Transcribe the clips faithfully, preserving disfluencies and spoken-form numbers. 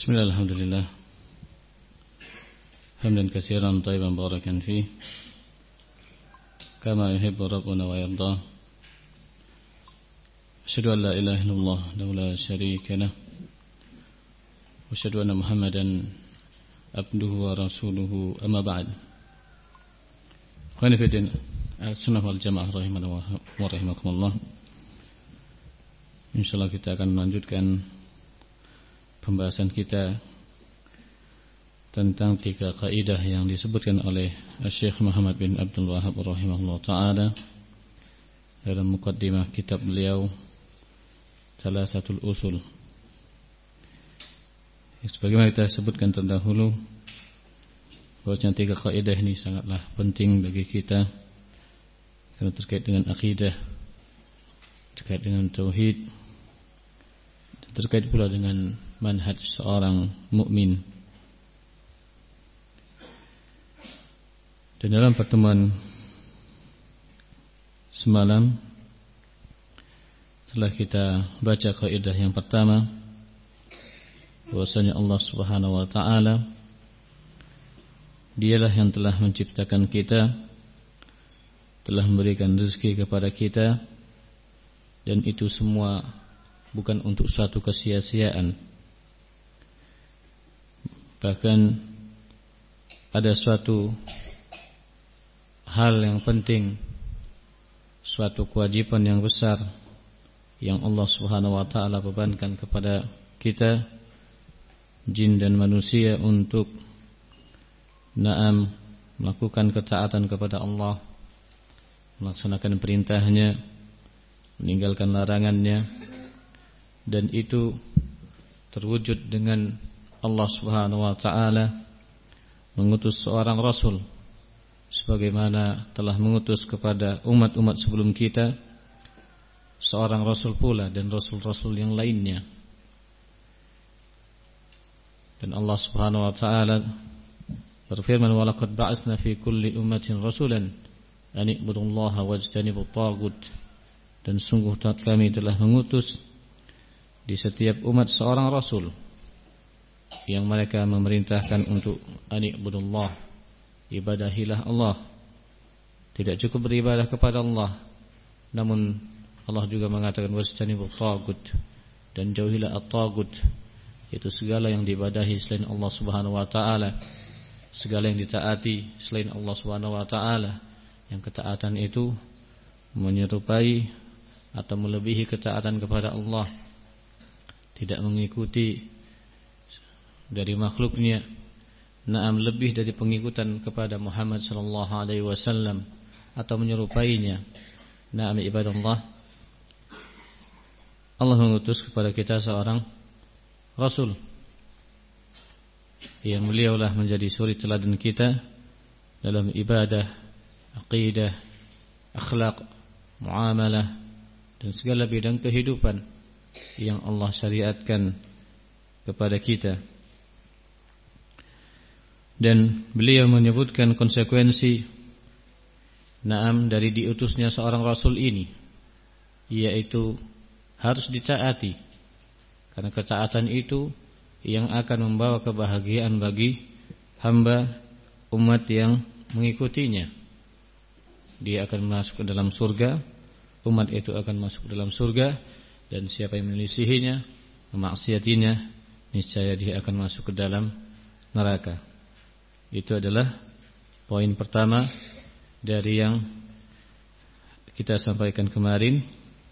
Bismillah, alhamdulillah. Hamdan katsiran thayyiban barakan fihi kama yuhibbu rabbuna wa yarda. Asyhadu an la ilaha illallah wa la syarika lah. Wa asyhadu anna Muhammadan abduhu wa rasuluhu, amma ba'd. Khana fi din as-sunnah wal jamaah rahimana wa rahimakumullah. Insyaallah kita akan melanjutkan pembahasan kita tentang tiga kaidah yang disebutkan oleh Syekh Muhammad bin Abdul Wahhab rahimahullah ta'ala dalam muqaddimah kitab beliau Thalathatul Usul. Sebagaimana kita sebutkan terdahulu, bahwasanya tiga kaidah ini sangatlah penting bagi kita karena terkait dengan akidah, terkait dengan tauhid, terkait pula dengan manhaj seorang mukmin. Dan dalam pertemuan semalam telah kita baca kaidah yang pertama, bahwasanya Allah Subhanahu wa taala Dialah yang telah menciptakan kita, telah memberikan rezeki kepada kita, dan itu semua bukan untuk suatu kesia-siaan. Bahkan ada suatu hal yang penting, suatu kewajiban yang besar yang Allah Subhanahu wa taala bebankan kepada kita, jin dan manusia, untuk na'am melakukan ketaatan kepada Allah, melaksanakan perintahnya, meninggalkan larangannya. Dan itu terwujud dengan Allah Subhanahu wa taala mengutus seorang rasul, sebagaimana telah mengutus kepada umat-umat sebelum kita seorang rasul pula dan rasul-rasul yang lainnya. Dan Allah Subhanahu wa taala berfirman, "Wa laqad ba'atsna fi kulli ummatin rasulan an i'budullaha wajtanibut taghut." Dan sungguh kami telah mengutus di setiap umat seorang rasul yang mereka memerintahkan untuk ani'budullah, ibadahilah Allah. Tidak cukup beribadah kepada Allah, namun Allah juga mengatakan wajtanibut taghut, dan jauhilah at-taghut, itu segala yang diibadahi selain Allah Subhanahu wa taala, segala yang ditaati selain Allah Subhanahu wa taala, yang ketaatan itu menyerupai atau melebihi ketaatan kepada Allah, tidak mengikuti dari makhluknya, naam lebih dari pengikutan kepada Muhammad sallallahu alaihi wasallam atau menyerupainya. Naam ibadallah, Allah mengutus kepada kita seorang rasul yang beliaulah menjadi suri teladan kita dalam ibadah, aqidah, akhlak, muamalah, dan segala bidang kehidupan yang Allah syariatkan kepada kita. Dan beliau menyebutkan konsekuensi naam dari diutusnya seorang rasul ini, yaitu harus ditaati, karena ketaatan itu yang akan membawa kebahagiaan bagi hamba umat yang mengikutinya. Dia akan masuk ke dalam surga, umat itu akan masuk ke dalam surga, dan siapa yang menyelisihinya, memaksiatinya, niscaya dia akan masuk ke dalam neraka. Itu adalah poin pertama dari yang kita sampaikan kemarin.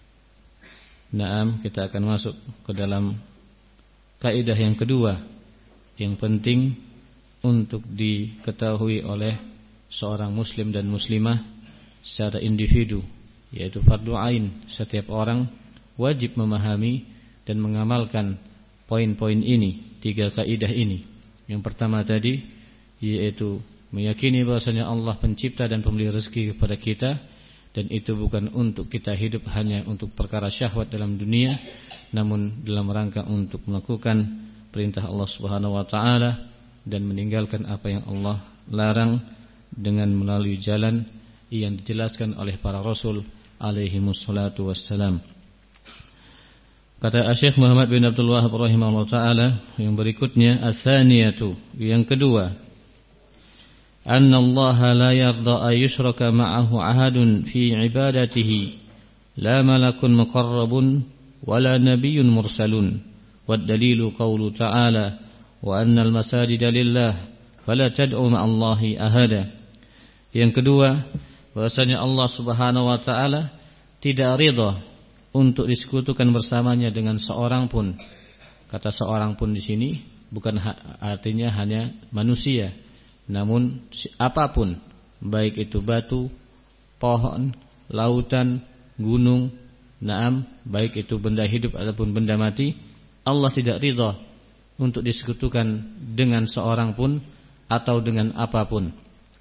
Naam, kita akan masuk ke dalam kaidah yang kedua yang penting untuk diketahui oleh seorang muslim dan muslimah secara individu, yaitu fardu ain. Setiap orang wajib memahami dan mengamalkan poin-poin ini, tiga kaidah ini. Yang pertama tadi yaitu meyakini bahwasanya Allah pencipta dan pemberi rezeki kepada kita, dan itu bukan untuk kita hidup hanya untuk perkara syahwat dalam dunia, namun dalam rangka untuk melakukan perintah Allah Subhanahu wa taala dan meninggalkan apa yang Allah larang dengan melalui jalan yang dijelaskan oleh para rasul alaihi wassalatu wassalam. Kata Syekh Muhammad bin Abdul Wahhab rahimahullah taala yang berikutnya, ats-tsaniyatu, yang kedua, anna Allah la yarda ay yushraka ma'ahu ahadun fi ibadatihi, la malakun muqarrabun wala nabiyyun mursalun. Wad dalilu qaulu ta'ala, wa annal masajida lillah fala tad'u ma'allahi ahada. Yang kedua, bahwasanya Allah Subhanahu wa taala tidak ridha untuk disekutukan bersamanya dengan seorang pun. Kata seorang pun di sini bukan artinya hanya manusia, namun apapun, baik itu batu, pohon, lautan, gunung, naam, baik itu benda hidup ataupun benda mati, Allah tidak ridha untuk disekutukan dengan seorang pun atau dengan apapun.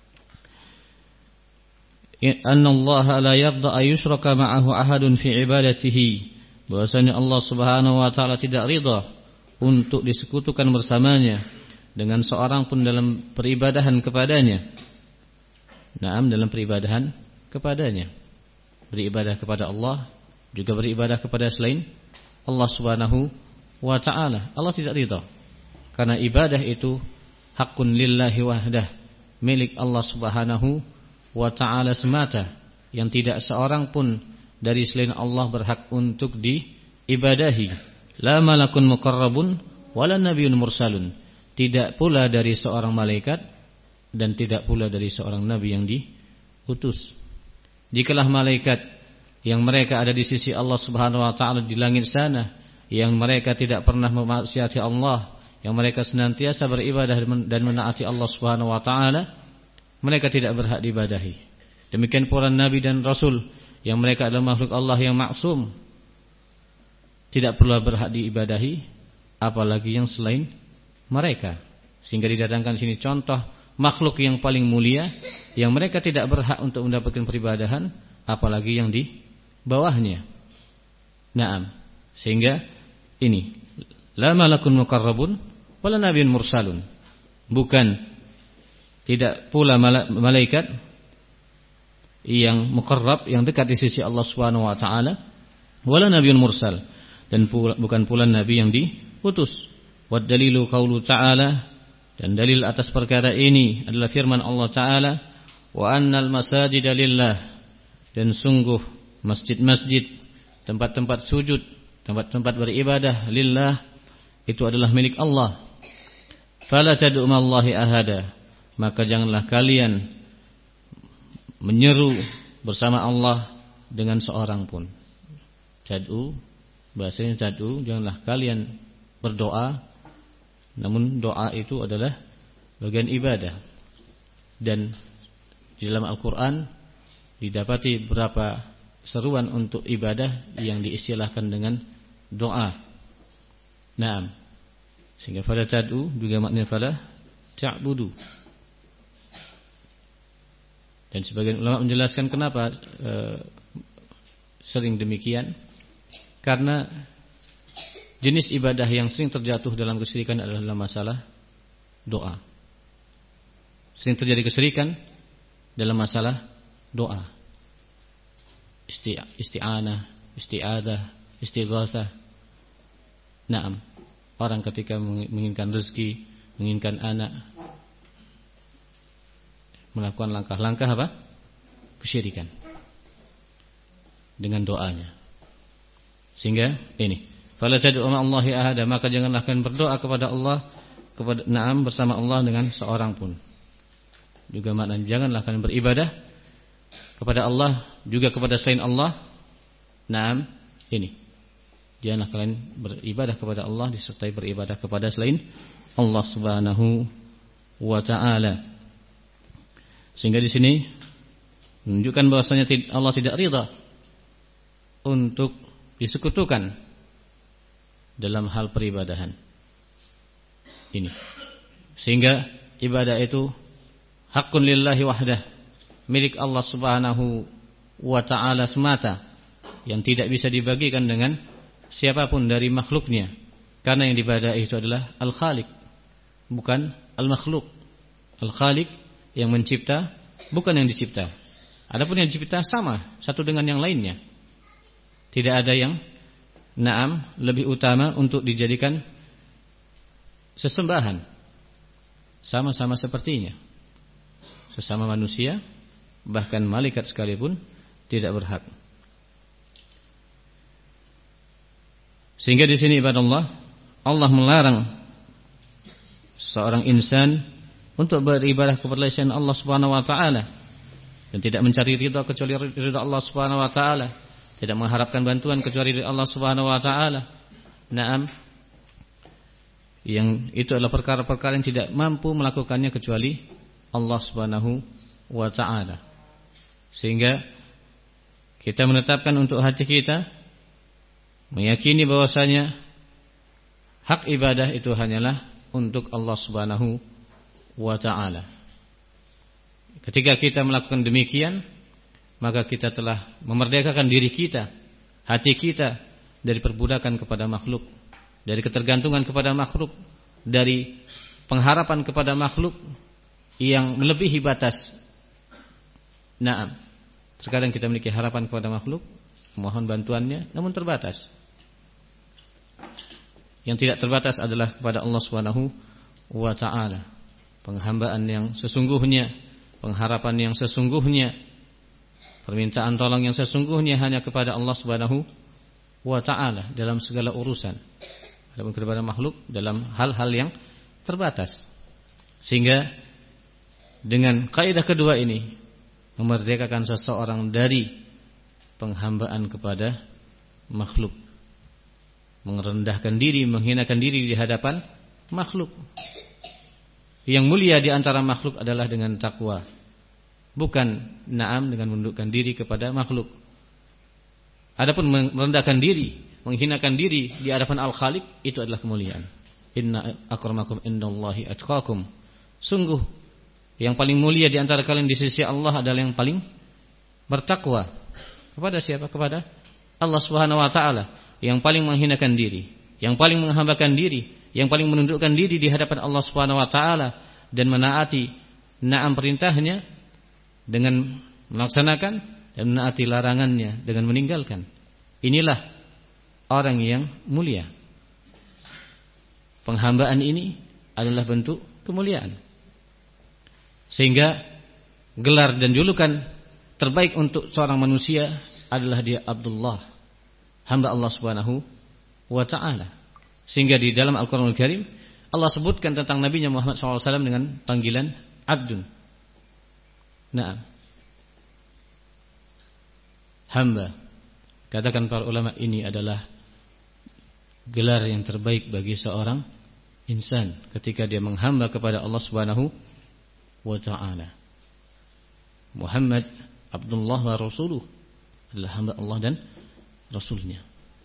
Annallaha la yarda ay yushraka ma'ahu ahadun fi ibadatihi, bahwasanya Allah Subhanahu wa taala tidak ridha untuk disekutukan bersamanya dengan seorang pun dalam peribadahan kepadanya. Naam, dalam peribadahan kepadanya. Beribadah kepada Allah, juga beribadah kepada selain Allah Subhanahu wa taala. Allah tidak ridha, karena ibadah itu hakun lillahi wahdah, milik Allah Subhanahu wa ta'ala semata, yang tidak seorang pun dari selain Allah berhak untuk diibadahi. La malakun muqarrabun wala nabiyyun mursalun, tidak pula dari seorang malaikat dan tidak pula dari seorang nabi yang diutus. Jikalah malaikat yang mereka ada di sisi Allah Subhanahu wa ta'ala di langit sana, yang mereka tidak pernah memaksiati Allah, yang mereka senantiasa beribadah dan menaati Allah Subhanahu wa ta'ala, mereka tidak berhak diibadahi. Demikian pula nabi dan rasul, yang mereka adalah makhluk Allah yang maksum, tidak perlu berhak diibadahi, apalagi yang selain mereka. Sehingga didatangkan sini contoh makhluk yang paling mulia, yang mereka tidak berhak untuk mendapatkan peribadahan, apalagi yang di bawahnya. Naam. Sehingga ini, la malakun muqarrabun wala nabiyyun mursalun, bukan tidak pula malaikat yang muqarrab, yang dekat di sisi Allah Subhanahu wa taala, wala nabiyyun mursal, dan pula, bukan pula nabi yang diutus. Wad dalilu qaulu ta'ala, dan dalil atas perkara ini adalah firman Allah taala, wa annal masajida lillah, dan sungguh masjid-masjid, tempat-tempat sujud, tempat-tempat beribadah lillah, itu adalah milik Allah. Fala tad'u ma'allahi ahada, maka janganlah kalian menyeru bersama Allah dengan seorang pun. Tad'u, bahasanya tad'u, janganlah kalian berdoa, namun doa itu adalah bagian ibadah. Dan di dalam Al-Quran didapati beberapa seruan untuk ibadah yang diistilahkan dengan doa. Naam. Sehingga fala tad'u juga maknanya fala ta'budu. Dan sebagian ulama menjelaskan kenapa e, sering demikian, karena jenis ibadah yang sering terjatuh dalam kesyirikan adalah dalam masalah doa. Sering terjadi kesyirikan dalam masalah doa. Isti, isti'anah, isti'adah, istighatsah. Naam. Orang ketika menginginkan rezeki, menginginkan anak, melakukan langkah-langkah apa? Kesyirikan dengan doanya. Sehingga ini, fala tad'u ma'allahi ahada, maka janganlah kalian berdoa kepada Allah, kepada na'am bersama Allah dengan seorang pun. Juga maknanya janganlah kalian beribadah kepada Allah juga kepada selain Allah. Na'am, ini, janganlah kalian beribadah kepada Allah disertai beribadah kepada selain Allah Subhanahu wa ta'ala. Sehingga di sini menunjukkan bahwasanya Allah tidak ridha untuk disekutukan dalam hal peribadahan ini. Sehingga ibadah itu hakun lillahi wahdah, milik Allah Subhanahu wa ta'ala semata, yang tidak bisa dibagikan dengan siapapun dari makhluknya. Karena yang diibadahi itu adalah Al-Khaliq, bukan Al-Makhluk. Al-Khaliq yang mencipta, bukan yang dicipta. Adapun yang dicipta sama satu dengan yang lainnya. Tidak ada yang Naam, lebih utama untuk dijadikan sesembahan. Sama-sama sepertinya. Sesama manusia, bahkan malaikat sekalipun tidak berhak. Sehingga di sini ibadallah, Allah melarang seorang insan untuk beribadah kepada selain Allah Subhanahu wa taala dan tidak mencari ridha kecuali ridha Allah Subhanahu wa taala, tidak mengharapkan bantuan kecuali dari Allah Subhanahu wa taala. Naam, yang itu adalah perkara-perkara yang tidak mampu melakukannya kecuali Allah Subhanahu wa taala. Sehingga kita menetapkan untuk hati kita meyakini bahwasanya hak ibadah itu hanyalah untuk Allah Subhanahu wa taala. Ketika kita melakukan demikian, maka kita telah memerdekakan diri kita, hati kita dari perbudakan kepada makhluk, dari ketergantungan kepada makhluk, dari pengharapan kepada makhluk yang melebihi batas. Naam, terkadang kita memiliki harapan kepada makhluk, mohon bantuannya, namun terbatas. Yang tidak terbatas adalah kepada Allah Subhanahu wa taala. Penghambaan yang sesungguhnya, pengharapan yang sesungguhnya, permintaan tolong yang sesungguhnya hanya kepada Allah Subhanahu wa taala dalam segala urusan. Adapun kepada makhluk dalam hal-hal yang terbatas. Sehingga dengan kaidah kedua ini memerdekakan seseorang dari penghambaan kepada makhluk, merendahkan diri, menghinakan diri di hadapan makhluk. Yang mulia di antara makhluk adalah dengan takwa, bukan naam dengan menundukkan diri kepada makhluk. Adapun merendahkan diri, menghinakan diri di hadapan Al-Khaliq, itu adalah kemuliaan. Inna akramakum indallahi atqakum. Sungguh yang paling mulia di antara kalian di sisi Allah adalah yang paling bertakwa. Kepada siapa? Kepada Allah Subhanahu wa taala. Yang paling menghinakan diri, yang paling menghambakan diri, yang paling menundukkan diri di hadapan Allah Subhanahu wa taala dan menaati naam perintahnya dengan melaksanakan dan menaati larangannya dengan meninggalkan. Inilah orang yang mulia. Penghambaan ini adalah bentuk kemuliaan. Sehingga gelar dan julukan terbaik untuk seorang manusia adalah dia Abdullah, hamba Allah Subhanahu wa taala. Sehingga di dalam Al-Qur'anul Karim Allah sebutkan tentang Nabi Muhammad shallallahu alaihi wasallam dengan panggilan Abdun. Naam, hamba. Katakan para ulama, ini adalah gelar yang terbaik bagi seorang insan ketika dia menghamba kepada Allah Subhanahu wa taala. Muhammad Abdullah wa Rasuluh adalah hamba Allah dan Rasulnya.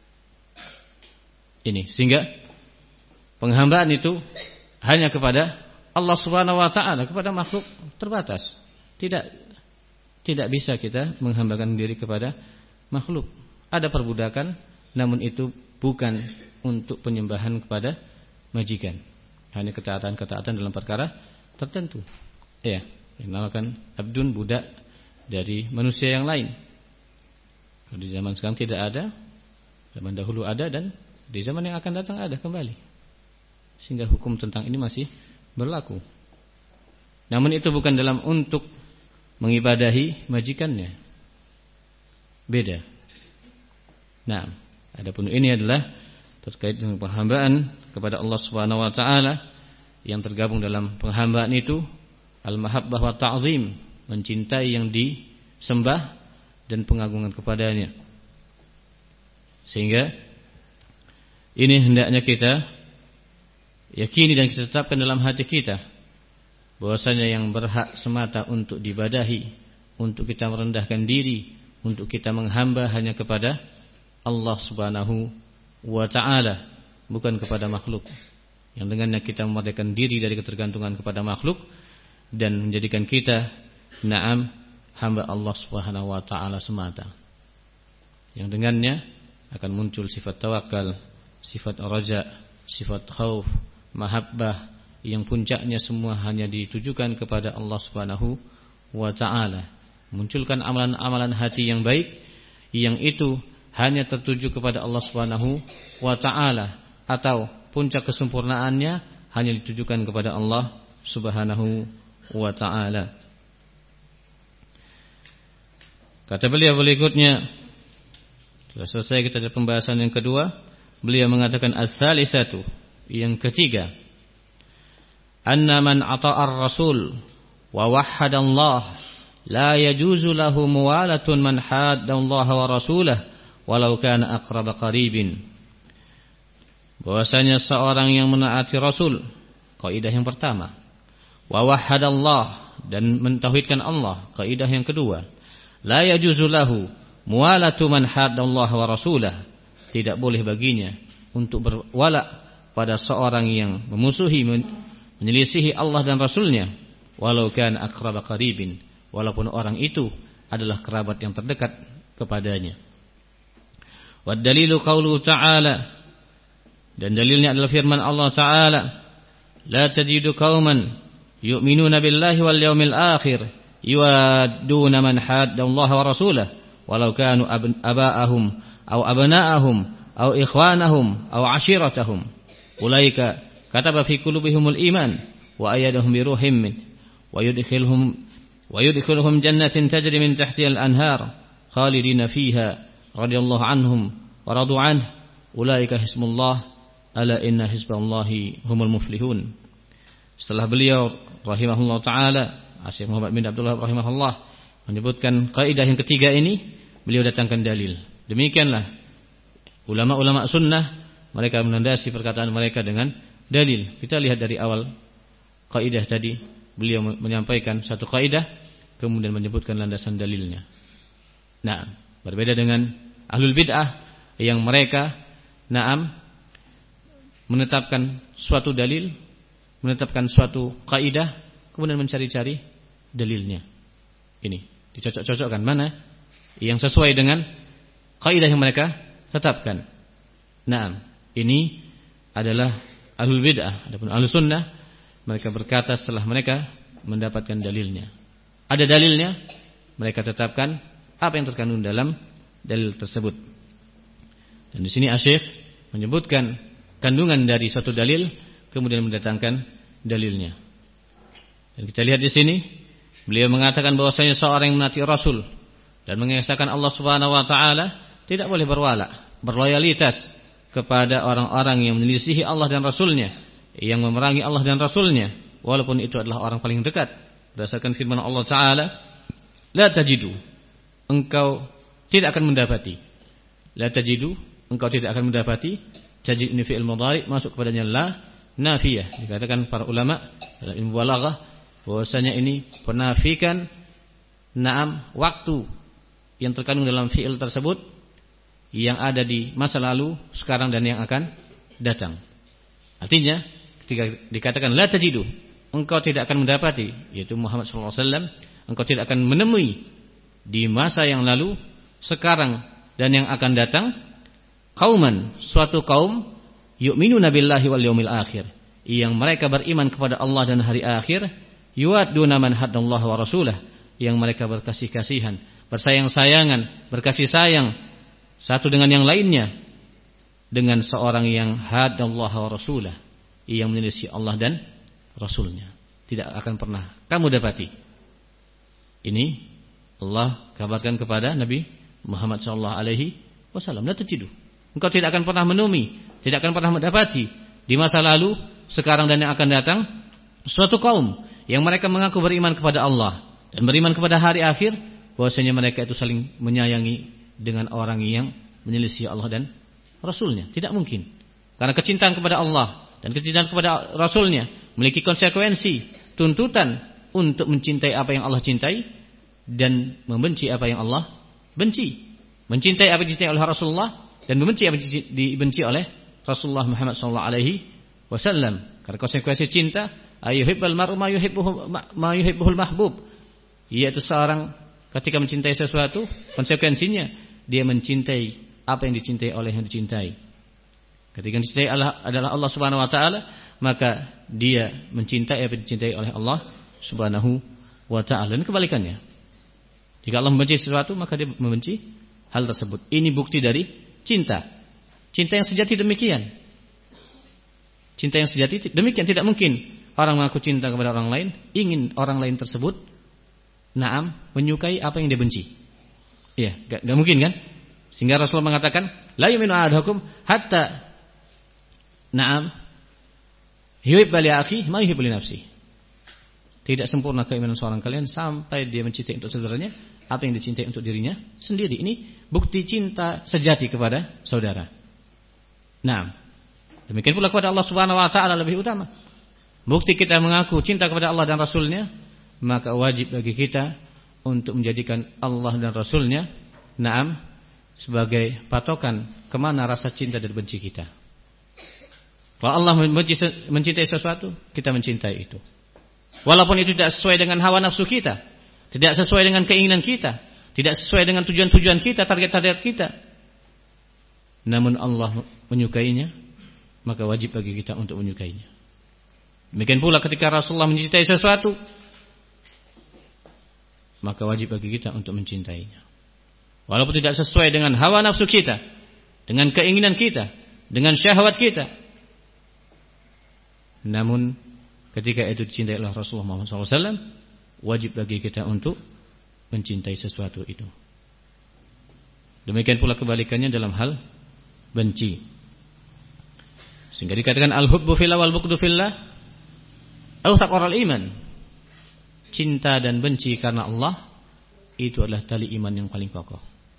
Ini sehingga penghambaan itu hanya kepada Allah Subhanahu wa taala, kepada makhluk terbatas. Tidak tidak bisa kita menghambakan diri kepada makhluk. Ada perbudakan, namun itu bukan untuk penyembahan kepada majikan. Hanya ketaatan-ketaatan dalam perkara tertentu. Ya, dinamakan abdun, budak dari manusia yang lain. Kalau di zaman sekarang tidak ada, zaman dahulu ada, dan di zaman yang akan datang ada kembali. Sehingga hukum tentang ini masih berlaku. Namun itu bukan dalam untuk mengibadahi majikannya. Beda. Nah, adapun ini adalah terkait dengan penghambaan kepada Allah Subhanahu wa taala, yang tergabung dalam penghambaan itu al-mahabbah wa ta'zim, mencintai yang disembah dan pengagungan kepadanya. Sehingga ini hendaknya kita yakini dan kita tetapkan dalam hati kita bahwasanya yang berhak semata untuk diibadahi, untuk kita merendahkan diri, untuk kita menghamba hanya kepada Allah Subhanahu wa taala, bukan kepada makhluk. Yang dengannya kita memerdekakan diri dari ketergantungan kepada makhluk dan menjadikan kita na'am hamba Allah Subhanahu wa taala semata. Yang dengannya akan muncul sifat tawakal, sifat raja, sifat khauf, mahabbah, yang puncaknya semua hanya ditujukan kepada Allah Subhanahu wa taala. Munculkan amalan-amalan hati yang baik, yang itu hanya tertuju kepada Allah Subhanahu wa taala, atau puncak kesempurnaannya hanya ditujukan kepada Allah Subhanahu wa taala. Kata beliau berikutnya, sudah selesai kita dari pembahasan yang kedua, beliau mengatakan ats-tsalitsatu, yang ketiga, anna man ata'a ar-rasul wa wahhada Allah la yajuzu lahu muwalatun man hadda Allah wa rasulahu walau kana aqrab qaribin. Bahwasanya seorang yang menaati Rasul, kaidah yang pertama, wa wahhada Allah, dan mentauhidkan Allah, kaidah yang kedua, la yajuzu lahu muwalatu man hadda Allah wa rasulahu, tidak boleh baginya untuk berwala pada seorang yang memusuhi, menyelisihi Allah dan Rasulnya, walau kana aqrab qaribin, walaupun orang itu adalah kerabat yang terdekat kepadanya. Wad dalilu qauluhu ta'ala, dan dalilnya adalah firman Allah Ta'ala, la tajidu qauman yu'minuna billahi wal yawmil akhir yuwadduna man hadda Allah wa rasulahu walau kanu aba'ahum aw abna'ahum aw ikhwanahum aw ashiratahum ulaika kataba fi qulubihimul iman wa ayyadahum bi ruhim min wa yudkhiluhum wa yudkhiluhum jannatin tajri min tahtiha al-anhar khalidina fiha radhiyallahu anhum wa radu anhu ulaika hisbullah ala inna hizballahi humul muflihun. Setelah beliau rahimahullah taala, Syekh Muhammad bin Abdullah rahimahullah menyebutkan kaidah yang ketiga ini, beliau datangkan dalil. Demikianlah ulama-ulama sunnah, mereka menandasi perkataan mereka dengan dalil. Kita lihat dari awal kaidah tadi, beliau menyampaikan satu kaidah kemudian menyebutkan landasan dalilnya. Nah, berbeda dengan ahlul bid'ah yang mereka na'am menetapkan suatu dalil, menetapkan suatu kaidah, kemudian mencari-cari dalilnya. Ini dicocok-cocokkan mana yang sesuai dengan kaidah yang mereka tetapkan. Naam, ini adalah ahlul bid'ah. Adapun ahlus sunnah, mereka berkata setelah mereka mendapatkan dalilnya. Ada dalilnya, mereka tetapkan apa yang terkandung dalam dalil tersebut. Dan di sini Asy-Syaikh menyebutkan kandungan dari suatu dalil, kemudian mendatangkan dalilnya. Dan kita lihat di sini, beliau mengatakan bahwasanya seorang yang menaati Rasul dan mengesahkan Allah Subhanahu wa taala tidak boleh berwala, berloyalitas kepada orang-orang yang menyelisihi Allah dan Rasulnya, yang memerangi Allah dan Rasulnya, walaupun itu adalah orang paling dekat. Berdasarkan firman Allah Ta'ala, la tajidu, engkau tidak akan mendapati. La tajidu, engkau tidak akan mendapati. Tajid ini fi'il mudhari, masuk kepadanya la nafiyah. Dikatakan para ulama dalam ilmu balaghah bahwasanya ini penafikan na'am waktu yang terkandung dalam fi'il tersebut yang ada di masa lalu, sekarang dan yang akan datang. Artinya ketika dikatakan la tajidu, engkau tidak akan mendapati, yaitu Muhammad sallallahu alaihi wasallam, engkau tidak akan menemui di masa yang lalu, sekarang dan yang akan datang, qauman, suatu kaum, yu'minuna billahi wal yaumil akhir, yang mereka beriman kepada Allah dan hari akhir, yuwadduna man haddallaha wa rasulahu, yang mereka berkasih-kasihan, bersayang-sayangan, berkasih sayang satu dengan yang lainnya dengan seorang yang haddallaha wa rasulahu, yang menyelisih Allah dan Rasulnya. Tidak akan pernah kamu dapati. Ini Allah kabarkan kepada Nabi Muhammad sallallahu alaihi wasallam, la tajidu, engkau tidak akan pernah menemui, tidak akan pernah mendapati di masa lalu, sekarang dan yang akan datang, suatu kaum yang mereka mengaku beriman kepada Allah dan beriman kepada hari akhir, bahwasanya mereka itu saling menyayangi dengan orang yang menyelisih Allah dan Rasulnya. Tidak mungkin. Karena kecintaan kepada Allah dan kecintaan kepada Rasulnya memiliki konsekuensi, tuntutan untuk mencintai apa yang Allah cintai dan membenci apa yang Allah benci. Mencintai apa yang dicintai oleh Rasulullah dan membenci apa yang dibenci oleh Rasulullah Muhammad sallallahu alaihi wasallam. Karena konsekuensi cinta, ayyuhibbal mar'u ma yuhibbuhu ma yuhibbuhul mahbub, yaitu seorang ketika mencintai sesuatu, konsekuensinya dia mencintai apa yang dicintai oleh yang dicintai. Ketika yang dicintai adalah Allah Subhanahu wa taala, maka dia mencintai apa yang dicintai oleh Allah Subhanahu wa taala, dan kebalikannya. Jika Allah membenci sesuatu, maka dia membenci hal tersebut. Ini bukti dari cinta. Cinta yang sejati demikian. Cinta yang sejati demikian. Tidak mungkin orang mengaku cinta kepada orang lain, ingin orang lain tersebut na'am menyukai apa yang dia benci. Iya, enggak, enggak mungkin kan? Sehingga Rasulullah mengatakan, la yu'minu ahadukum hatta na'am yuhibba li akhihi ma yuhibbu li nafsihi. Tidak sempurna keimanan seorang kalian sampai dia mencintai untuk saudaranya apa yang dicintai untuk dirinya sendiri. Ini bukti cinta sejati kepada saudara. Nah, demikian pula kepada Allah Subhanahu wa taala lebih utama. Bukti kita mengaku cinta kepada Allah dan Rasulnya, maka wajib bagi kita untuk menjadikan Allah dan Rasulnya, naam, sebagai patokan kemana rasa cinta dan benci kita. Kalau Allah mencintai sesuatu, kita mencintai itu. Walaupun itu tidak sesuai dengan hawa nafsu kita, tidak sesuai dengan keinginan kita, tidak sesuai dengan tujuan-tujuan kita, target-target kita, namun Allah menyukainya, maka wajib bagi kita untuk menyukainya. Demikian pula ketika Rasulullah mencintai sesuatu, maka wajib bagi kita untuk mencintainya. Walaupun tidak sesuai dengan hawa nafsu kita, dengan keinginan kita, dengan syahwat kita, namun ketika itu dicintai oleh Rasulullah Muhammad shallallahu alaihi wasallam, wajib bagi kita untuk mencintai sesuatu itu. Demikian pula kebalikannya dalam hal benci. Sehingga dikatakan al-hubbu fillah wal bughdu fillah awthaqul iman. Cinta dan benci karena Allah itu adalah tali iman yang paling kokoh.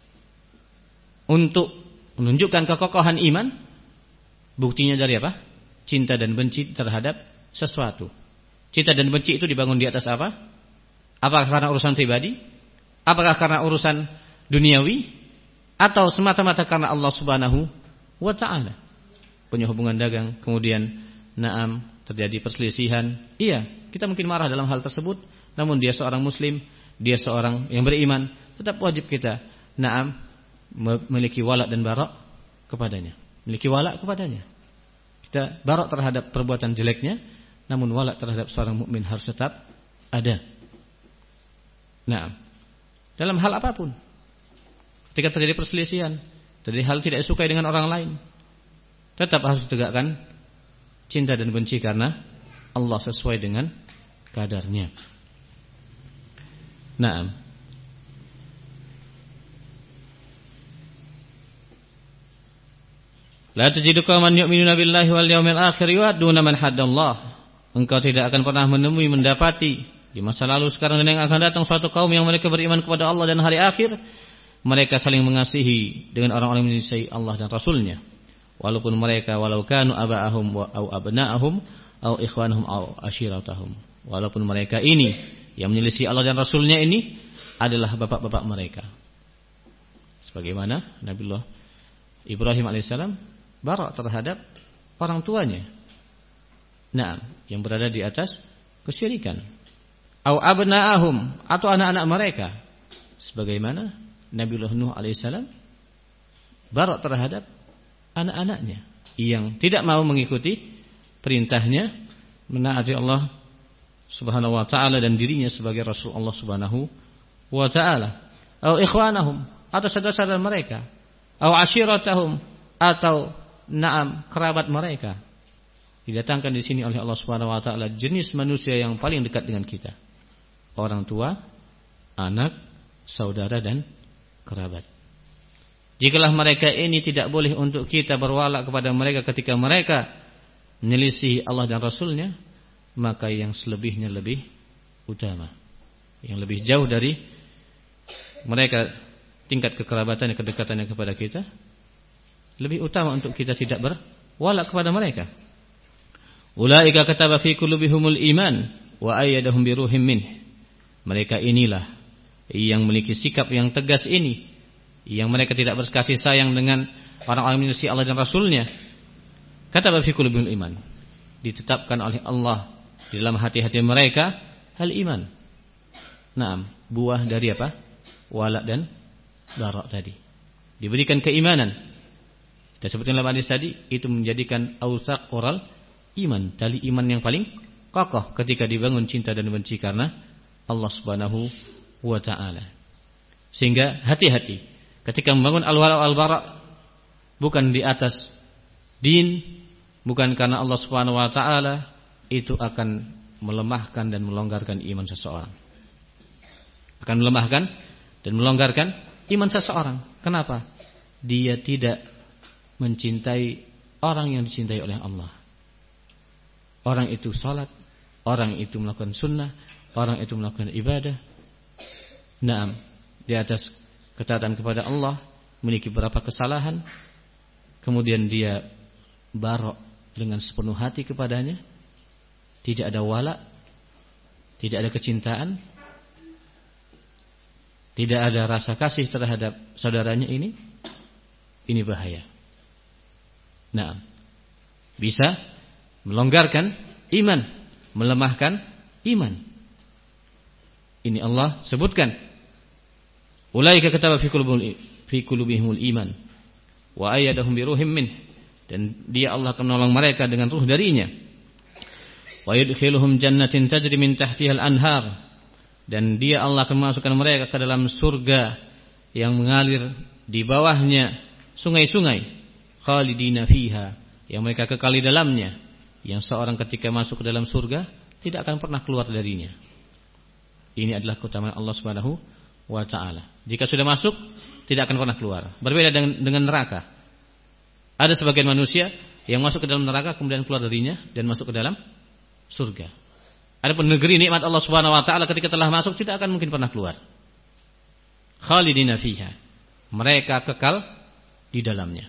Untuk menunjukkan kekokohan iman, buktinya dari apa? Cinta dan benci terhadap sesuatu. Cinta dan benci itu dibangun di atas apa? Apakah karena urusan pribadi? Apakah karena urusan duniawi? Atau semata-mata karena Allah Subhanahu wa ta'ala? Punya hubungan dagang, kemudian na'am, terjadi perselisihan. Iya, kita mungkin marah dalam hal tersebut, namun dia seorang muslim, dia seorang yang beriman, tetap wajib kita na'am memiliki wala dan bara kepadanya. Memiliki wala kepadanya. Kita bara terhadap perbuatan jeleknya, namun wala terhadap seorang mukmin harus tetap ada. Nah, dalam hal apapun, ketika terjadi perselisihan, terjadi hal tidak disukai dengan orang lain, tetap harus ditegakkan cinta dan benci karena Allah sesuai dengan kadarnya. Nah, la tajidu qauman yu'minuna billahi wal yawmil akhir yu'adduna man haddallah. Engkau tidak akan pernah menemui, mendapati di masa lalu, sekarang dan yang akan datang suatu kaum yang mereka beriman kepada Allah dan hari akhir, mereka saling mengasihi dengan orang-orang yang mencintai Allah dan Rasulnya. Walaupun mereka walau kanu aba'ahum au abna'ahum au ikhwanahum au ashiratahum. Walaupun mereka ini yang menyelisih Allah dan Rasulnya ini adalah bapak-bapak mereka. Sebagaimana Nabiullah Ibrahim alaihissalam bara terhadap orang tuanya. Nah, yang berada di atas kesyirikan. Au abna'ahum, atau anak-anak mereka. Sebagaimana Nabiullah Nuh alaihissalam bara terhadap anak-anaknya yang tidak mau mengikuti perintahnya, menaati Allah Subhanahu wa taala dan dirinya sebagai Rasul Allah Subhanahu wa taala. Au ikhwanahum, atau saudara-saudara mereka. Au ashiratahum, atau na'am kerabat mereka. Didatangkan di sini oleh Allah Subhanahu wa taala jenis manusia yang paling dekat dengan kita. Orang tua, anak, saudara dan kerabat. Jikalau mereka ini tidak boleh untuk kita berwala kepada mereka ketika mereka menyelisih Allah dan Rasulnya, maka yang selebihnya lebih utama. Yang lebih jauh dari mereka tingkat kekerabatannya, kedekatannya kepada kita, lebih utama untuk kita tidak berwala kepada mereka. Ulaika kataba fi qulubihimul iman wa ayyadahum bi ruhim minh. Mereka inilah yang memiliki sikap yang tegas ini, yang mereka tidak berkasih sayang dengan orang-orang yang Allah dan Rasulnya. Kataba fi qulubihimul iman, ditetapkan oleh Allah di dalam hati-hati mereka hal iman. Naam, buah dari apa? Wala dan bara tadi. Diberikan keimanan. Kita sebutkan dalam hadis tadi, itu menjadikan awsaq oral iman, tali iman yang paling kokoh ketika dibangun cinta dan benci karena Allah Subhanahu wa taala. Sehingga hati-hati Ketika membangun al-wala wal-bara bukan di atas din, bukan karena Allah Subhanahu wa taala, itu akan melemahkan dan melonggarkan iman seseorang. Akan melemahkan dan melonggarkan iman seseorang. Kenapa? Dia tidak mencintai orang yang dicintai oleh Allah. Orang itu salat, orang itu melakukan sunnah, orang itu melakukan ibadah. Naam, di atas ketaatan kepada Allah, memiliki beberapa kesalahan, kemudian dia barok dengan sepenuh hati kepadanya, tidak ada wala, tidak ada kecintaan, tidak ada rasa kasih terhadap saudaranya ini, ini bahaya. Nah, bisa melonggarkan iman, melemahkan iman. Ini Allah sebutkan. Ulaika kataba fi qulubihim fi qulubihimul iman wa ayyadahum bi ruhim min, dan dia Allah akan menolong mereka dengan ruh darinya. Wa yudkhiluhum jannatin tajri min tahtiha al-anhar, dan dia Allah akan memasukkan mereka ke dalam surga yang mengalir di bawahnya sungai-sungai, khalidina fiha, yang mereka kekal di dalamnya, yang seorang ketika masuk ke dalam surga tidak akan pernah keluar darinya. Ini adalah keutamaan Allah Subhanahu wa ta'ala. Jika sudah masuk tidak akan pernah keluar. Berbeda dengan, dengan neraka. Ada sebagian manusia yang masuk ke dalam neraka kemudian keluar darinya dan masuk ke dalam surga. Adapun negeri nikmat Allah Subhanahu wa ta'ala ketika telah masuk tidak akan mungkin pernah keluar. Khalidina fiha, mereka kekal di dalamnya.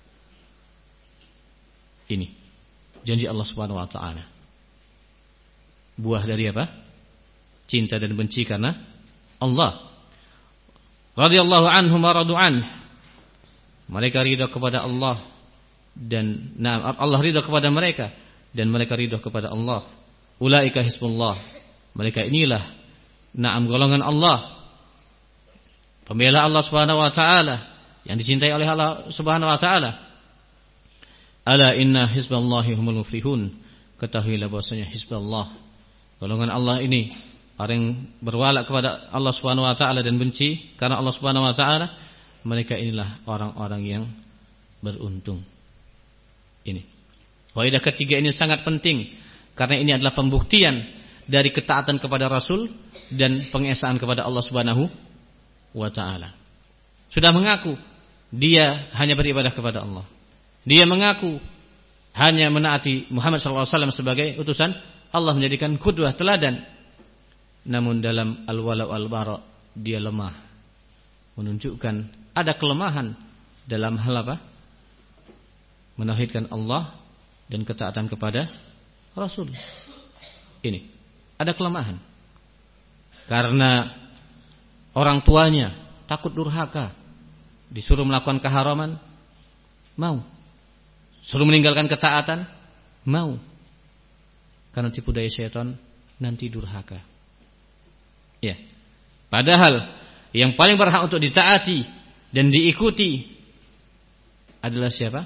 Ini janji Allah Subhanahu wa ta'ala. Buah dari apa? Cinta dan benci karena Allah. Radhiyallahu anhum wa radu an. Mereka ridha kepada Allah dan nah, Allah ridha kepada mereka dan mereka ridha kepada Allah. Ulaika hizbullah. Mereka inilah na'am golongan Allah, pembela Allah Subhanahu wa taala, yang dicintai oleh Allah Subhanahu wa taala. Ala inna hizballahi humul muflihun. Ketahuilah bahwasanya hizballah, golongan Allah ini, orang yang berwala kepada Allah Subhanahu wa taala dan benci karena Allah Subhanahu wa taala, mereka inilah orang-orang yang beruntung. Ini kaidah ketiga ini sangat penting karena ini adalah pembuktian dari ketaatan kepada Rasul dan pengesaan kepada Allah Subhanahu wa taala. Sudah mengaku dia hanya beribadah kepada Allah, dia mengaku hanya menaati Muhammad shallallahu alaihi wasallam sebagai utusan Allah, menjadikan qudwah teladan. Namun dalam al-wala wal-bara dia lemah, menunjukkan ada kelemahan dalam hal apa? Menauhidkan Allah dan ketaatan kepada Rasul. Ini ada kelemahan karena orang tuanya takut durhaka, disuruh melakukan keharaman mau, suruh meninggalkan ketaatan mau, karena tipu daya syaitan nanti durhaka. Ya. Padahal yang paling berhak untuk ditaati dan diikuti adalah siapa?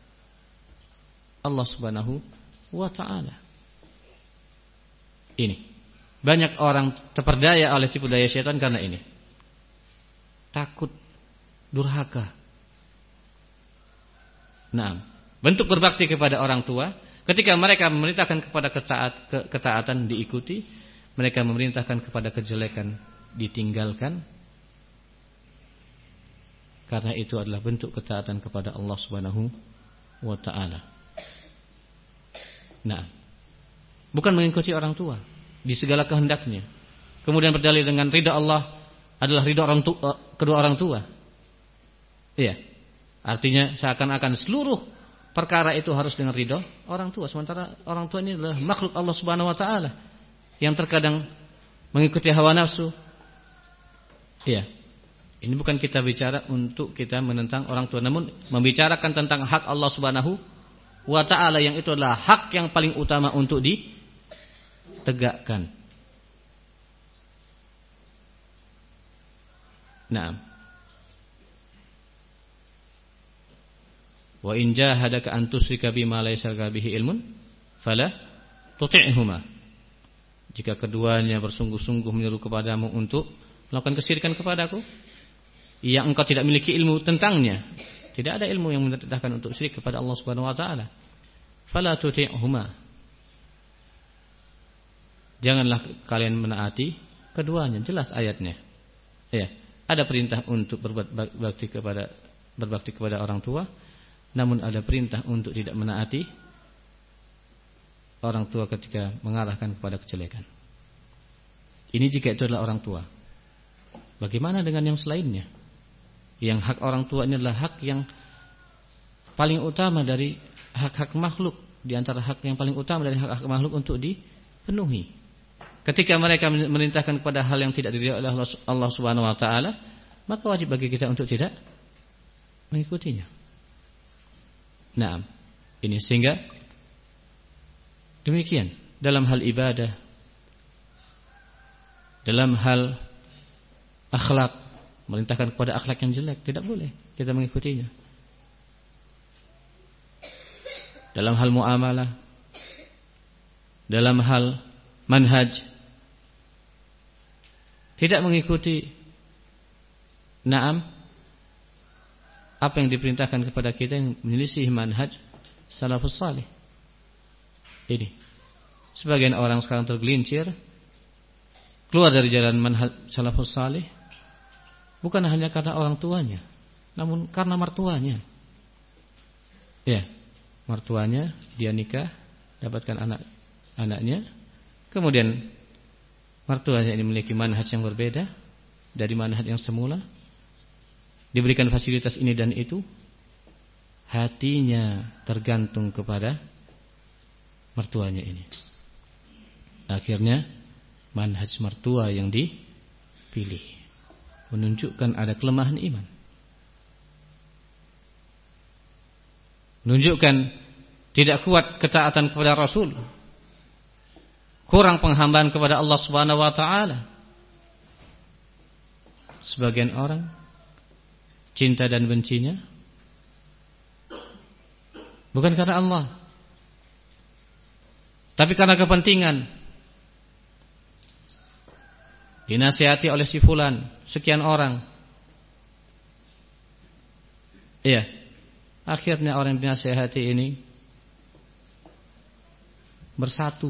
Allah Subhanahu wa ta'ala. Ini banyak orang terperdaya oleh tipu daya syaitan karena ini, takut durhaka. Nah, bentuk berbakti kepada orang tua, ketika mereka memerintahkan kepada ketaat, ke, ketaatan diikuti, mereka memerintahkan kepada kejelekan ditinggalkan, karena itu adalah bentuk ketaatan kepada Allah Subhanahu wa ta'ala. Nah, bukan mengikuti orang tua di segala kehendaknya, kemudian berdalil dengan ridha Allah adalah ridha orang tua, kedua orang tua. Iya, artinya seakan-akan seluruh perkara itu harus dengan ridha orang tua, sementara orang tua ini adalah makhluk Allah Subhanahu wa ta'ala yang terkadang mengikuti hawa nafsu. Iya, ini bukan kita bicara untuk kita menentang orang tua, namun membicarakan tentang hak Allah Subhanahu wa ta'ala, yang itu adalah hak yang paling utama untuk ditegakkan. Naam. Wa in jahadaka an tusyrika bima laysa laka bihi ilmun fala tuti'huma. Jika keduanya bersungguh-sungguh menyeru kepadamu untuk melakukan kesyirikan kepadaku, yang engkau tidak memiliki ilmu tentangnya. Tidak ada ilmu yang memerintahkan untuk syirik kepada Allah Subhanahu wa taala. Fala tuti'huma. Janganlah kalian menaati keduanya, jelas ayatnya. Ya, ada perintah untuk berbuat bakti kepada berbakti kepada orang tua, namun ada perintah untuk tidak menaati orang tua ketika mengarahkan kepada kejelekan. Ini jika itu adalah orang tua. Bagaimana dengan yang selainnya? Yang hak orang tua ini adalah hak yang paling utama dari hak-hak makhluk, di antara hak yang paling utama dari hak-hak makhluk untuk dipenuhi. Ketika mereka memerintahkan kepada hal yang tidak diridhai oleh Allah Subhanahu wa taala, maka wajib bagi kita untuk tidak mengikutinya. Nah, ini sehingga demikian dalam hal ibadah, dalam hal akhlak, merintahkan kepada akhlak yang jelek, tidak boleh kita mengikutinya. Dalam hal muamalah, dalam hal manhaj, tidak mengikuti na'am apa yang diperintahkan kepada kita yang menyelisih manhaj salafus salih. Ini sebagian orang sekarang tergelincir keluar dari jalan manhaj salafus salih, bukan hanya karena orang tuanya, namun karena mertuanya. Ya, mertuanya dia nikah, dapatkan anak anaknya, kemudian mertuanya ini memiliki manhaj yang berbeda dari manhaj yang semula, diberikan fasilitas ini dan itu, hatinya tergantung kepada mertuanya ini. Akhirnya manhaj mertua yang dipilih menunjukkan ada kelemahan iman, menunjukkan tidak kuat ketaatan kepada Rasul, kurang penghambaan kepada Allah Subhanahu wa taala. Sebagian orang cinta dan bencinya bukan karena Allah, tapi karena kepentingan. Dinasihati oleh si fulan, sekian orang. Iya. Akhirnya orang yang dinasihati ini bersatu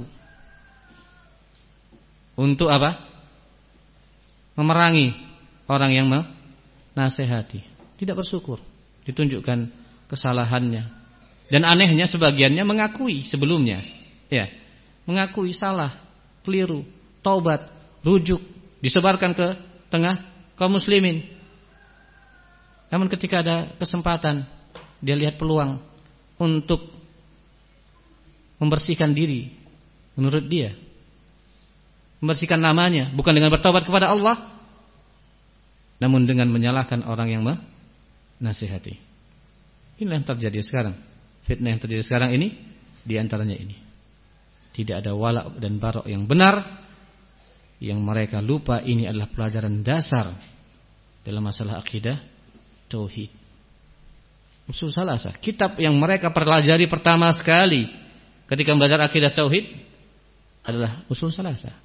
untuk apa? Memerangi orang yang menasihati. Tidak bersyukur, ditunjukkan kesalahannya. Dan anehnya sebagiannya mengakui sebelumnya. Ya, mengakui salah, keliru, taubat, rujuk, disebarkan ke tengah kaum muslimin. Namun ketika ada kesempatan, dia lihat peluang untuk membersihkan diri, menurut dia, membersihkan namanya, bukan dengan bertobat kepada Allah, namun dengan menyalahkan orang yang menasihati. Inilah yang terjadi sekarang. Fitnah yang terjadi sekarang ini, di antaranya ini. Tidak ada wala dan barok yang benar. Yang mereka lupa ini adalah pelajaran dasar dalam masalah akidah tauhid. Usul salasah, kitab yang mereka pelajari pertama sekali ketika belajar akidah tauhid adalah usul salasah.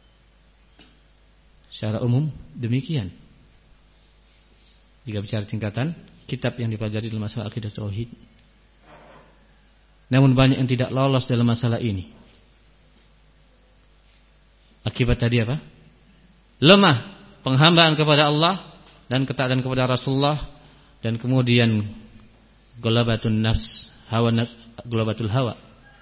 Secara umum demikian. Jika bicara tingkatan kitab yang dipelajari dalam masalah akidah tauhid. Namun banyak yang tidak lolos dalam masalah ini. Akibat tadi apa? Lemah penghambaan kepada Allah dan ketaatan kepada Rasulullah, dan kemudian golabatun nafs, hawa nafs, golabatul hawa,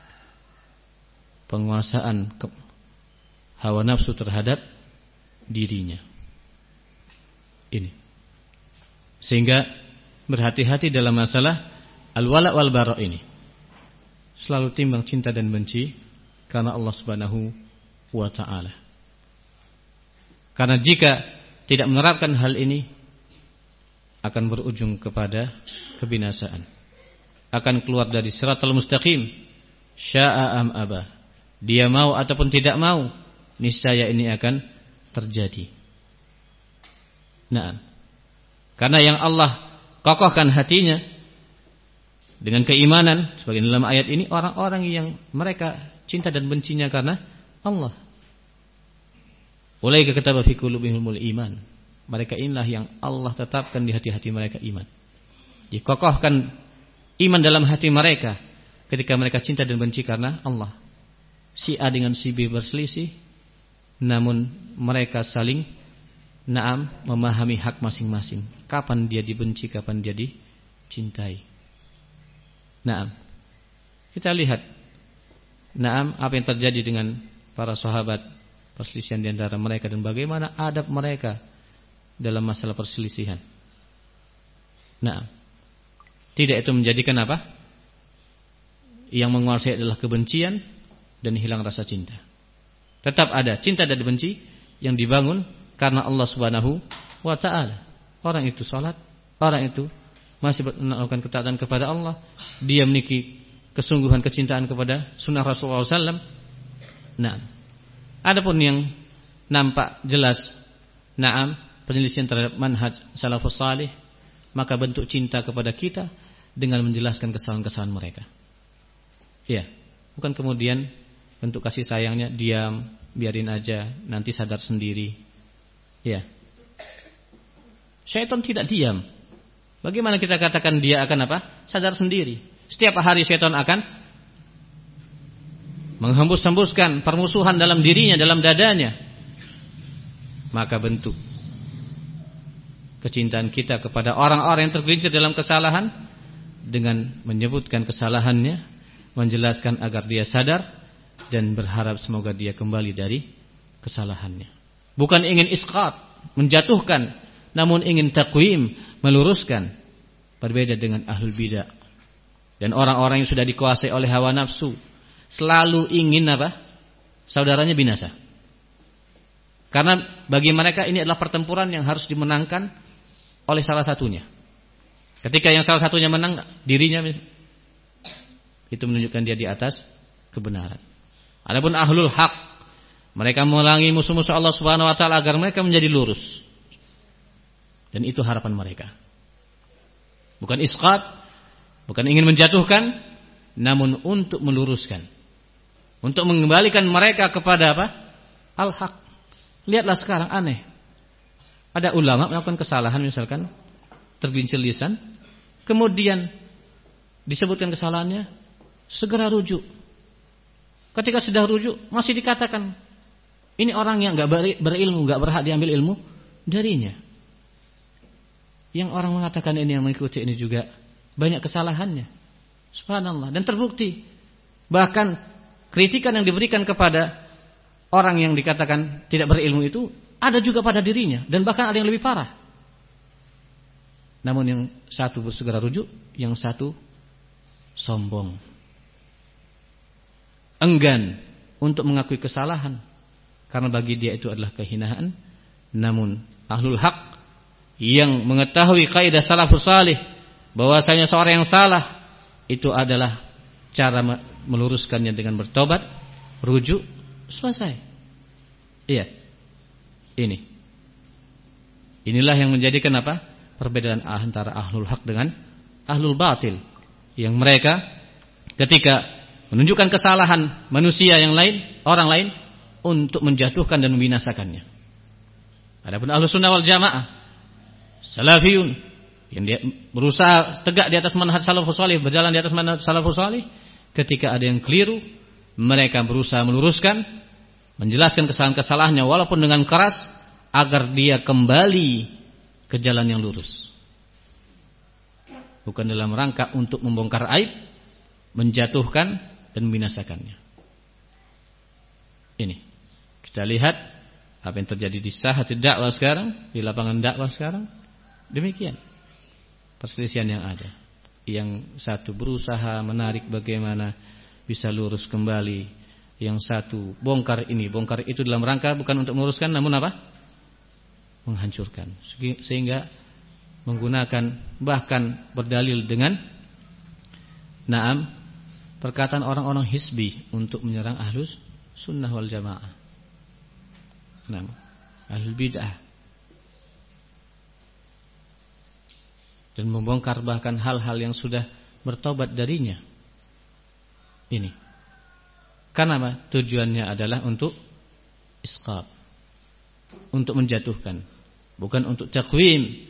penguasaan ke, hawa nafsu terhadap dirinya. Ini. Sehingga berhati-hati dalam masalah al-wala wal bara ini. Selalu timbang cinta dan benci karena Allah Subhanahu wa ta'ala. Karena jika tidak menerapkan hal ini akan berujung kepada kebinasaan, akan keluar dari siratal mustaqim, sya'a am aba, dia mau ataupun tidak mau, niscaya ini akan terjadi. Nah, karena yang Allah kokohkan hatinya dengan keimanan, sebagai dalam ayat ini, orang-orang yang mereka cinta dan bencinya karena Allah. Ulaika kataba fi qulubihimul iman. Mereka inilah yang Allah tetapkan di hati-hati mereka iman. Dikokohkan iman dalam hati mereka ketika mereka cinta dan benci karena Allah. Si A dengan si B berselisih, namun mereka saling naam memahami hak masing-masing. Kapan dia dibenci, kapan dia dicintai. Naam. Kita lihat naam apa yang terjadi dengan para sahabat, perselisihan di antara mereka dan bagaimana adab mereka dalam masalah perselisihan. Naam. Tidak itu menjadikan apa? Yang menguasai adalah kebencian dan hilang rasa cinta. Tetap ada cinta dan benci yang dibangun karena Allah Subhanahu wa taala. Orang itu salat, orang itu masih melakukan ketaatan kepada Allah, dia memiliki kesungguhan kecintaan kepada sunnah Rasulullah sallallahu alaihi wasallam. Nah, adapun yang nampak jelas, naam, penyelisihan terhadap manhaj salafus salih, maka bentuk cinta kepada kita dengan menjelaskan kesalahan-kesalahan mereka. Ya, bukan kemudian bentuk kasih sayangnya diam, biarin aja, nanti sadar sendiri. Ya. Syaitan tidak diam. Bagaimana kita katakan dia akan apa? Sadar sendiri. Setiap hari syaitan akan menghembus-hembuskan permusuhan dalam dirinya, dalam dadanya. Maka bentuk kecintaan kita kepada orang-orang yang tergelincir dalam kesalahan dengan menyebutkan kesalahannya, menjelaskan agar dia sadar dan berharap semoga dia kembali dari kesalahannya. Bukan ingin isqat, menjatuhkan, namun ingin taqwim, meluruskan. Berbeda dengan ahlul bidah dan orang-orang yang sudah dikuasai oleh hawa nafsu, selalu ingin apa? Saudaranya binasa. Karena bagi mereka ini adalah pertempuran yang harus dimenangkan oleh salah satunya. Ketika yang salah satunya menang, dirinya itu menunjukkan dia di atas kebenaran. Adapun ahlul haq, mereka memerangi musuh-musuh Allah Subhanahu wa taala agar mereka menjadi lurus. Dan itu harapan mereka. Bukan isqat, bukan ingin menjatuhkan, namun untuk meluruskan. Untuk mengembalikan mereka kepada apa? Al-haq. Lihatlah sekarang aneh. Ada ulama melakukan kesalahan misalkan, tergelincir lisan, kemudian disebutkan kesalahannya, segera rujuk. Ketika sudah rujuk, masih dikatakan ini orang yang enggak berilmu, enggak berhak diambil ilmu darinya. Yang orang mengatakan ini, yang mengikuti ini juga banyak kesalahannya. Subhanallah. Dan terbukti. Bahkan kritikan yang diberikan kepada orang yang dikatakan tidak berilmu itu ada juga pada dirinya. Dan bahkan ada yang lebih parah. Namun yang satu bersegera rujuk, yang satu sombong, enggan untuk mengakui kesalahan. Karena bagi dia itu adalah kehinaan. Namun ahlul haq yang mengetahui kaidah salafus salih bahwasanya seorang yang salah itu adalah cara meluruskannya dengan bertobat, rujuk, selesai. Iya. Ini. Inilah yang menjadikan apa? Perbedaan antara ahlul haq dengan ahlul batil. Yang mereka ketika menunjukkan kesalahan manusia yang lain, orang lain, untuk menjatuhkan dan membinasakannya. Adapun ahlus sunnah wal jamaah, salafiyun, yang dia berusaha tegak di atas manhaj salafus salih, berjalan di atas manhaj salafus salih, ketika ada yang keliru, mereka berusaha meluruskan, menjelaskan kesalahan-kesalahannya walaupun dengan keras, agar dia kembali ke jalan yang lurus. Bukan dalam rangka untuk membongkar aib, menjatuhkan dan membinasakannya. Ini kita lihat apa yang terjadi di sahatil dakwah sekarang, di lapangan dakwah sekarang. Demikian perselisihan yang ada. Yang satu berusaha menarik bagaimana bisa lurus kembali, yang satu bongkar ini, bongkar itu dalam rangka bukan untuk meluruskan, namun apa? Menghancurkan. Sehingga menggunakan, bahkan berdalil dengan naam, perkataan orang-orang hizbi untuk menyerang ahlus sunnah wal jamaah. Naam, ahlul bid'ah. Dan membongkar bahkan hal-hal yang sudah bertobat darinya. Ini. Karena apa? Tujuannya adalah untuk isqat, untuk menjatuhkan. bukan untuk takwim,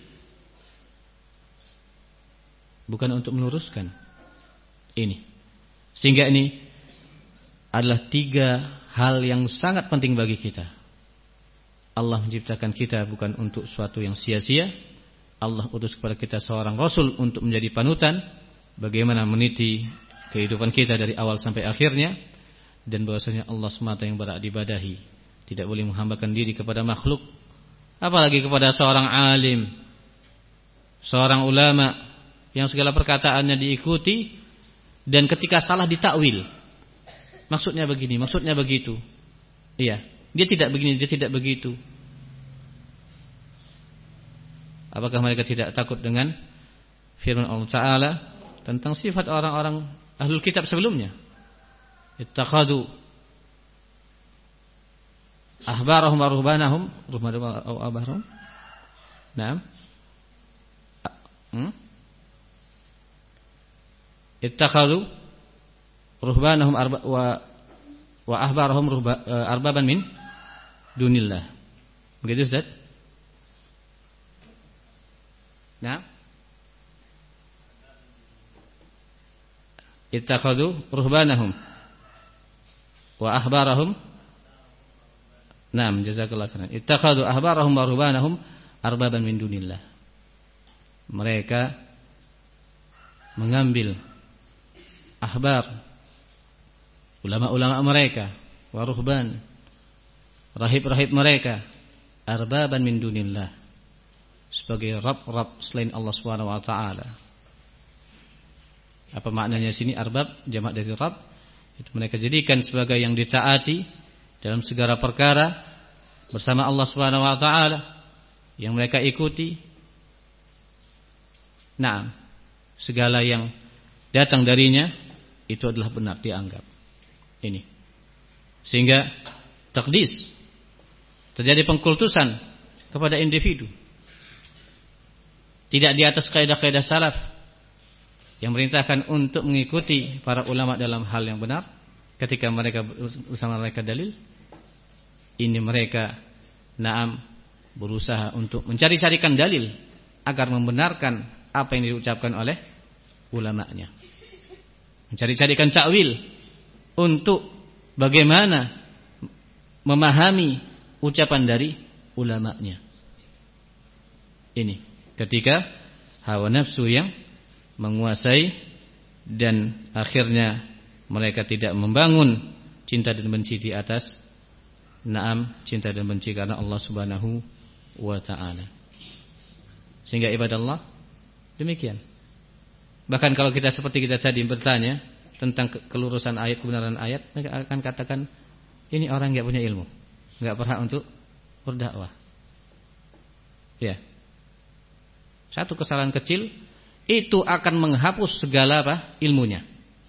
bukan untuk meluruskan. Ini. Sehingga ini adalah tiga hal yang sangat penting bagi kita. Allah menciptakan kita bukan untuk suatu yang sia-sia. Allah utus kepada kita seorang Rasul untuk menjadi panutan bagaimana meniti kehidupan kita dari awal sampai akhirnya, dan bahwasanya Allah semata yang berhak diibadahi, tidak boleh menghambakan diri kepada makhluk, apalagi kepada seorang alim, seorang ulama yang segala perkataannya diikuti, dan ketika salah ditakwil. Maksudnya begini, maksudnya begitu. Iya, dia tidak begini, dia tidak begitu. Apakah mereka tidak takut dengan firman Allah Ta'ala tentang sifat orang-orang ahlul kitab sebelumnya? Ittakhadu ahbarahum wa ruhbanahum, ruhbanahum atau ahbarahum. Naam. Hmm? Ittakhadu ruhbanahum arba wa wa ahbarahum ruhba, uh, arbaban min dunillah. Begitu Ustaz? Nah. Ittakhadu ruhbanahum wa ahbarahum. Naam, jazakallahu khairan. Ittakhadu ahbarahum wa ruhbanahum arbaban min dunillah. Mereka mengambil ahbar, ulama-ulama mereka, wa ruhban, rahib-rahib mereka, arbaban min dunillah, sebagai rab-rab selain Allah Subhanahu wa taala. Apa maknanya sini arbab, jamak dari rab? Itu mereka jadikan sebagai yang ditaati dalam segala perkara bersama Allah Subhanahu wa taala, yang mereka ikuti. Nah, segala yang datang darinya itu adalah benar dianggap. Ini. Sehingga taqdis, terjadi pengkultusan kepada individu. Tidak di atas kaidah-kaidah salaf yang merintahkan untuk mengikuti para ulama dalam hal yang benar ketika mereka bersama mereka dalil. Ini mereka naam berusaha untuk mencari-carikan dalil agar membenarkan apa yang diucapkan oleh ulamanya. Mencari-carikan takwil untuk bagaimana memahami ucapan dari ulamanya. Ini ketika hawa nafsu yang menguasai, dan akhirnya mereka tidak membangun cinta dan benci di atas naam cinta dan benci karena Allah Subhanahu wa taala. Sehingga ibadallah demikian. Bahkan kalau kita seperti kita tadi bertanya tentang kelurusan ayat, kebenaran ayat, mereka akan katakan ini orang enggak punya ilmu, enggak berhak untuk berdakwah. Ya. Satu kesalahan kecil itu akan menghapus segala apa? Ilmunya.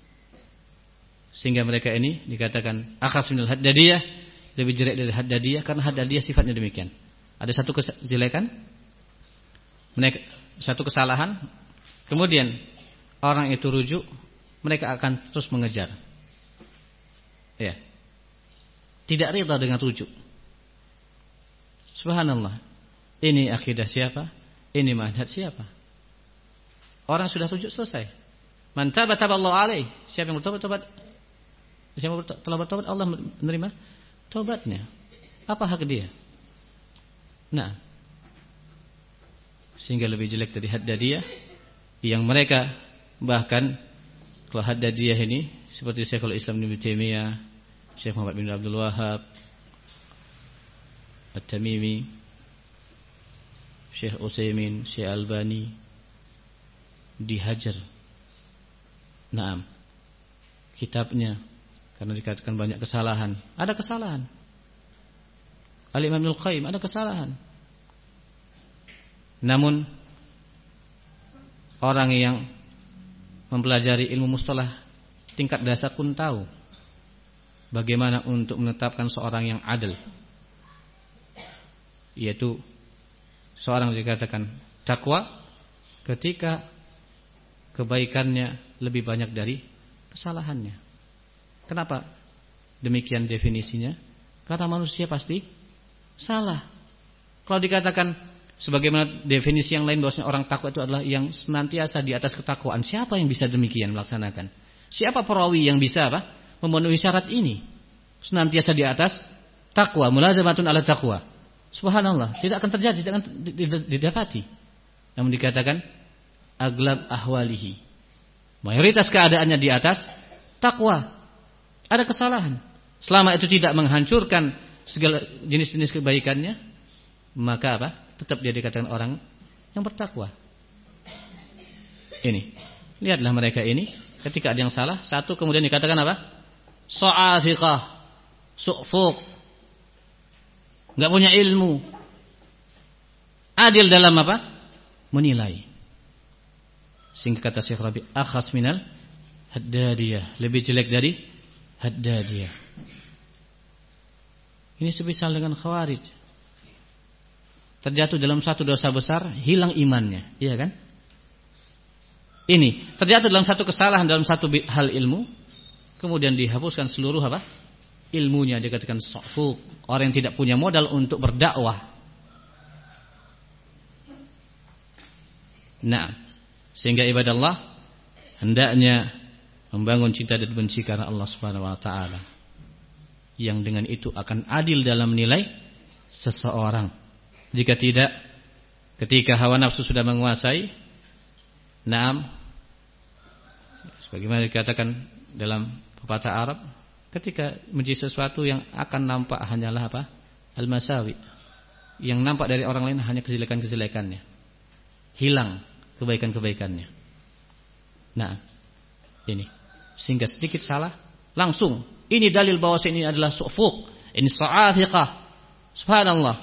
Sehingga mereka ini dikatakan akhas minal haddadiyah, lebih jelek dari haddadiyah karena haddadiyah sifatnya demikian. Ada satu kejelekan, mereka satu kesalahan, kemudian orang itu rujuk, mereka akan terus mengejar. Ya. Tidak rida dengan rujuk. Subhanallah. Ini akidah siapa? Ini manhaj siapa? Orang sudah rujuk selesai. Man taba taballahu alaihi. Siapa yang bertobat, tobat. Siapa yang telah bertobat, Allah menerima tobatnya. Apa hak dia? Nah, sehingga lebih jelek dari haddadiyah yang mereka bahkan kalau haddadiyah ini seperti Syekhul Islam Ibnu Taimiyah, Syekh Muhammad bin Abdul Wahhab At-Tamimi, Syekh Utsaimin, Syekh Albani dihajar. Naam. Kitabnya karena dikatakan banyak kesalahan. Ada kesalahan. Al-Imam Ibnu Qayyim ada kesalahan. Namun orang yang mempelajari ilmu mustalah tingkat dasar pun tahu bagaimana untuk menetapkan seorang yang adil, yaitu seorang yang dikatakan takwa ketika kebaikannya lebih banyak dari kesalahannya. Kenapa demikian definisinya? Karena manusia pasti salah. Kalau dikatakan Sebagaimana definisi yang lain bahwasanya orang takwa itu adalah yang senantiasa di atas ketakwaan. Siapa yang bisa demikian melaksanakan? Siapa perawi yang bisa apa? Memenuhi syarat ini. Senantiasa di atas takwa, mulazamatun ala takwa. Subhanallah, tidak akan terjadi, tidak akan didapati. Namun dikatakan aglab ahwalihi. Mayoritas keadaannya di atas takwa. Ada kesalahan. Selama itu tidak menghancurkan segala jenis-jenis kebaikannya, maka apa? Tetap dia dikatakan orang yang bertakwa. Ini, lihatlah mereka ini, ketika ada yang salah, satu kemudian dikatakan apa? So'afiqah, su'fuq, nggak punya ilmu, adil dalam apa? Menilai. Sehingga kata Syekh Rabi, akhas minal haddadiyah, lebih jelek dari haddadiyah. Ini semisal dengan khawarij. Terjatuh dalam satu dosa besar, hilang imannya, iya kan? Ini terjatuh dalam satu kesalahan dalam satu hal ilmu, kemudian dihapuskan seluruh apa? Ilmunya, dikatakan su'fuq, orang yang tidak punya modal untuk berdakwah. Nah, sehingga ibadah Allah hendaknya membangun cinta dan benci karena Allah Subhanahu wa taala. Yang dengan itu akan adil dalam menilai seseorang. Jika tidak, ketika hawa nafsu sudah menguasai, naam, sebagaimana dikatakan dalam pepatah Arab, ketika menjadi sesuatu yang akan nampak hanyalah apa? Al-masawi. Yang nampak dari orang lain hanya kejelekan-kejelekannya. Hilang kebaikan-kebaikannya. Nah, ini. Sehingga sedikit salah, langsung ini dalil bahwa ini adalah su'fuq, ini sa'afiqah. Subhanallah.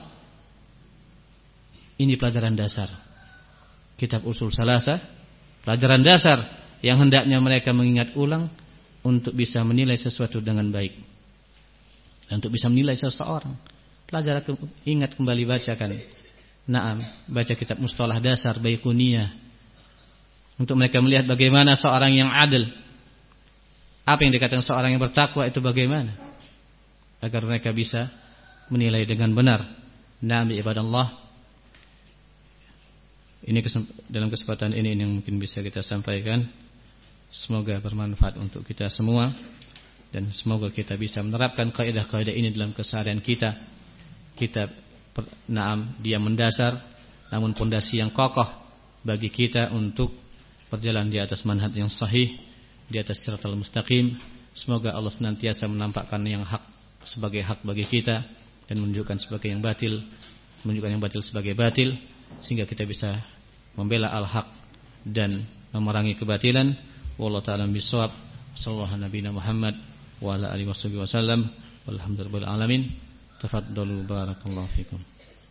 Ini pelajaran dasar. Kitab Usul Salasah, pelajaran dasar yang hendaknya mereka mengingat ulang untuk bisa menilai sesuatu dengan baik. Dan untuk bisa menilai seseorang, pelajari, ingat kembali bacakan. Naam, baca kitab Mustalah Dasar Baiquniyah. Untuk mereka melihat bagaimana seorang yang adil. Apa yang dikatakan seorang yang bertakwa itu bagaimana? Agar mereka bisa menilai dengan benar. Naam ibadallah. Ini dalam kesempatan ini yang mungkin bisa kita sampaikan. Semoga bermanfaat untuk kita semua, dan semoga kita bisa menerapkan kaidah-kaidah ini dalam keseharian kita. Kita naam dia mendasar, namun pondasi yang kokoh bagi kita untuk berjalan di atas manhaj yang sahih, di atas siratal mustaqim. Semoga Allah senantiasa menampakkan yang hak sebagai hak bagi kita dan menunjukkan sebagai yang batil, menunjukkan yang batil sebagai batil, sehingga kita bisa membela al-haq dan memerangi kebatilan. Wallahu ta'ala bishawab. Sallallahu nabiyana Muhammad wa ala alihi wasallam. Walhamdulillahil alamin. Tafaddalu barakallahu fikum.